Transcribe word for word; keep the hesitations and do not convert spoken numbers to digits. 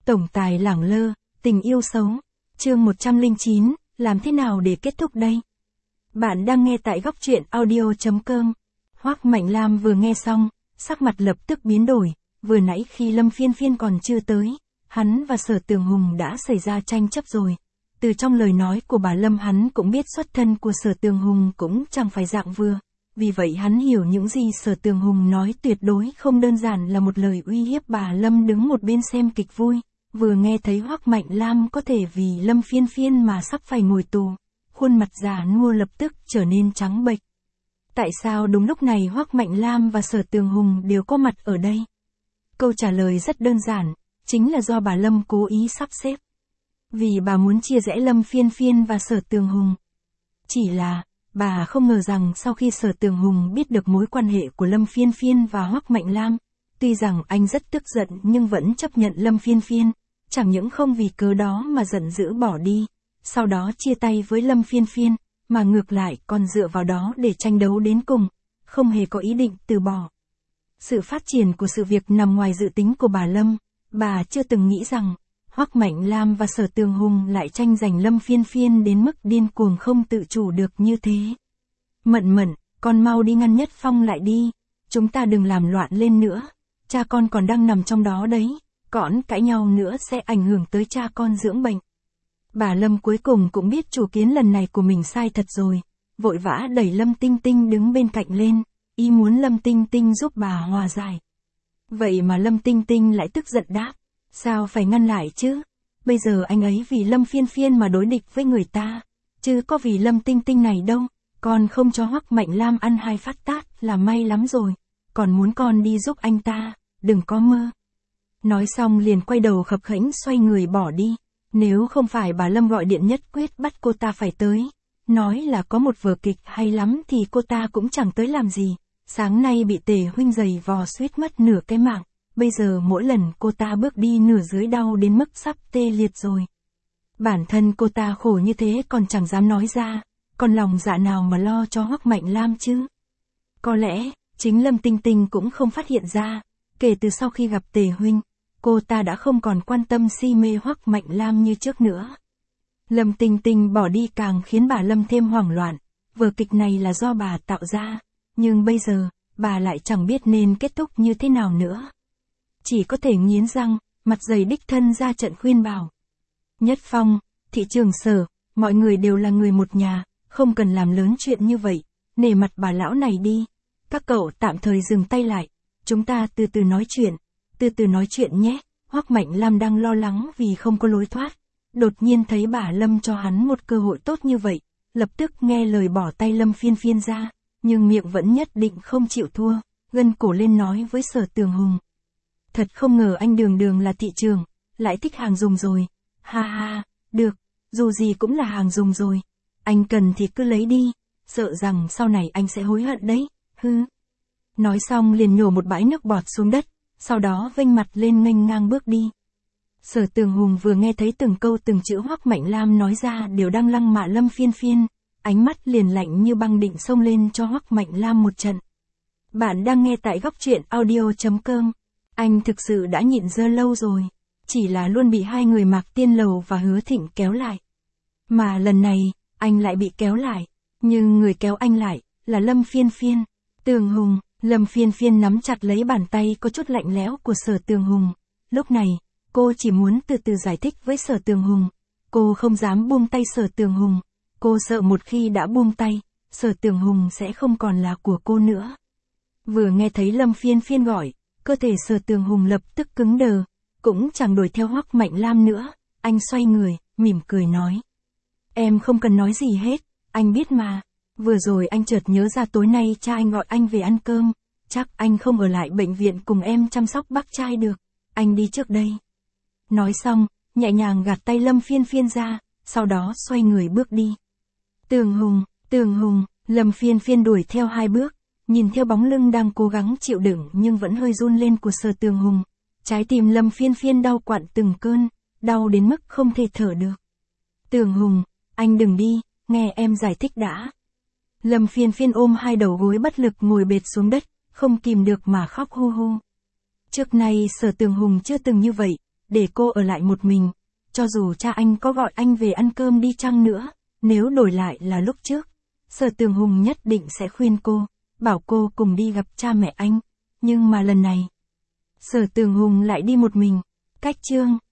Tổng tài lẳng lơ, tình yêu xấu. Chương một trăm lẻ chín, làm thế nào để kết thúc đây? Bạn đang nghe tại góc truyện audio chấm com. Hoắc Mạnh Lam vừa nghe xong, sắc mặt lập tức biến đổi, vừa nãy khi Lâm Phiên Phiên còn chưa tới, hắn và Sở Tường Hùng đã xảy ra tranh chấp rồi. Từ trong lời nói của bà Lâm hắn cũng biết xuất thân của Sở Tường Hùng cũng chẳng phải dạng vừa. Vì vậy hắn hiểu những gì Sở Tường Hùng nói tuyệt đối không đơn giản là một lời uy hiếp. Bà Lâm đứng một bên xem kịch vui, vừa nghe thấy Hoắc Mạnh Lam có thể vì Lâm Phiên Phiên mà sắp phải ngồi tù, khuôn mặt già nua lập tức trở nên trắng bệch. Tại sao đúng lúc này Hoắc Mạnh Lam và Sở Tường Hùng đều có mặt ở đây? Câu trả lời rất đơn giản, chính là do bà Lâm cố ý sắp xếp. Vì bà muốn chia rẽ Lâm Phiên Phiên và Sở Tường Hùng. Chỉ là, bà không ngờ rằng sau khi Sở Tường Hùng biết được mối quan hệ của Lâm Phiên Phiên và Hoắc Mạnh Lam, tuy rằng anh rất tức giận nhưng vẫn chấp nhận Lâm Phiên Phiên, chẳng những không vì cớ đó mà giận dữ bỏ đi, sau đó chia tay với Lâm Phiên Phiên, mà ngược lại còn dựa vào đó để tranh đấu đến cùng, không hề có ý định từ bỏ. Sự phát triển của sự việc nằm ngoài dự tính của bà Lâm, bà chưa từng nghĩ rằng Hoắc Mạnh Lam và Sở Tường Hùng lại tranh giành Lâm Phiên Phiên đến mức điên cuồng không tự chủ được như thế. Mận Mận, con mau đi ngăn Nhất Phong lại đi, chúng ta đừng làm loạn lên nữa, cha con còn đang nằm trong đó đấy, cõn cãi nhau nữa sẽ ảnh hưởng tới cha con dưỡng bệnh. Bà Lâm cuối cùng cũng biết chủ kiến lần này của mình sai thật rồi, vội vã đẩy Lâm Tinh Tinh đứng bên cạnh lên, ý muốn Lâm Tinh Tinh giúp bà hòa giải. Vậy mà Lâm Tinh Tinh lại tức giận đáp, sao phải ngăn lại chứ? Bây giờ anh ấy vì Lâm Phiên Phiên mà đối địch với người ta, chứ có vì Lâm Tinh Tinh này đâu, con không cho Hoắc Mạnh Lam ăn hai phát tát là may lắm rồi, còn muốn con đi giúp anh ta, đừng có mơ. Nói xong liền quay đầu khập khẽnh xoay người bỏ đi, nếu không phải bà Lâm gọi điện nhất quyết bắt cô ta phải tới, nói là có một vở kịch hay lắm thì cô ta cũng chẳng tới làm gì, sáng nay bị Tề huynh giày vò suýt mất nửa cái mạng. Bây giờ mỗi lần cô ta bước đi nửa dưới đau đến mức sắp tê liệt rồi. Bản thân cô ta khổ như thế còn chẳng dám nói ra, còn lòng dạ nào mà lo cho Hoắc Mạnh Lam chứ? Có lẽ, chính Lâm Tinh Tinh cũng không phát hiện ra, kể từ sau khi gặp Tề huynh, cô ta đã không còn quan tâm si mê Hoắc Mạnh Lam như trước nữa. Lâm Tinh Tinh bỏ đi càng khiến bà Lâm thêm hoảng loạn, vở kịch này là do bà tạo ra, nhưng bây giờ, bà lại chẳng biết nên kết thúc như thế nào nữa. Chỉ có thể nghiến răng, mặt dày đích thân ra trận khuyên bảo. Nhất Phong, thị trường Sở, mọi người đều là người một nhà, không cần làm lớn chuyện như vậy, nể mặt bà lão này đi. Các cậu tạm thời dừng tay lại, chúng ta từ từ nói chuyện, từ từ nói chuyện nhé. Hoắc Mạnh Lam đang lo lắng vì không có lối thoát, đột nhiên thấy bà Lâm cho hắn một cơ hội tốt như vậy, lập tức nghe lời bỏ tay Lâm Phiên Phiên ra, nhưng miệng vẫn nhất định không chịu thua, gân cổ lên nói với Sở Tường Hùng. Thật không ngờ anh Đường Đường là thị trường, lại thích hàng dùng rồi. Ha ha, được, dù gì cũng là hàng dùng rồi. Anh cần thì cứ lấy đi, sợ rằng sau này anh sẽ hối hận đấy, hư. Nói xong liền nhổ một bãi nước bọt xuống đất, sau đó vênh mặt lên nghênh ngang bước đi. Sở Tường Hùng vừa nghe thấy từng câu từng chữ Hoắc Mạnh Lam nói ra đều đang lăng mạ Lâm Phiên Phiên, ánh mắt liền lạnh như băng định xông lên cho Hoắc Mạnh Lam một trận. Bạn đang nghe tại góc truyện audio chấm com. Anh thực sự đã nhịn dơ lâu rồi, chỉ là luôn bị hai người Mạc Tiên Lầu và Hứa Thịnh kéo lại. Mà lần này, anh lại bị kéo lại, nhưng người kéo anh lại, là Lâm Phiên Phiên. Tường Hùng, Lâm Phiên Phiên nắm chặt lấy bàn tay có chút lạnh lẽo của Sở Tường Hùng. Lúc này, cô chỉ muốn từ từ giải thích với Sở Tường Hùng. Cô không dám buông tay Sở Tường Hùng. Cô sợ một khi đã buông tay, Sở Tường Hùng sẽ không còn là của cô nữa. Vừa nghe thấy Lâm Phiên Phiên gọi, cơ thể Sở Tường Hùng lập tức cứng đờ, cũng chẳng đuổi theo Hoắc Mạnh Lam nữa, anh xoay người, mỉm cười nói. Em không cần nói gì hết, anh biết mà, vừa rồi anh chợt nhớ ra tối nay cha anh gọi anh về ăn cơm, chắc anh không ở lại bệnh viện cùng em chăm sóc bác trai được, anh đi trước đây. Nói xong, nhẹ nhàng gạt tay Lâm Phiên Phiên ra, sau đó xoay người bước đi. Tường Hùng, Tường Hùng, Lâm Phiên Phiên đuổi theo hai bước. Nhìn theo bóng lưng đang cố gắng chịu đựng nhưng vẫn hơi run lên của Sở Tường Hùng, trái tim Lâm Phiên Phiên đau quặn từng cơn, đau đến mức không thể thở được. Tường Hùng, anh đừng đi, nghe em giải thích đã. Lâm Phiên Phiên ôm hai đầu gối bất lực ngồi bệt xuống đất, không kìm được mà khóc hu hu. Trước nay Sở Tường Hùng chưa từng như vậy, để cô ở lại một mình. Cho dù cha anh có gọi anh về ăn cơm đi chăng nữa, nếu đổi lại là lúc trước, Sở Tường Hùng nhất định sẽ khuyên cô, bảo cô cùng đi gặp cha mẹ anh. Nhưng mà lần này, Sở Tường Hùng lại đi một mình. Cách chương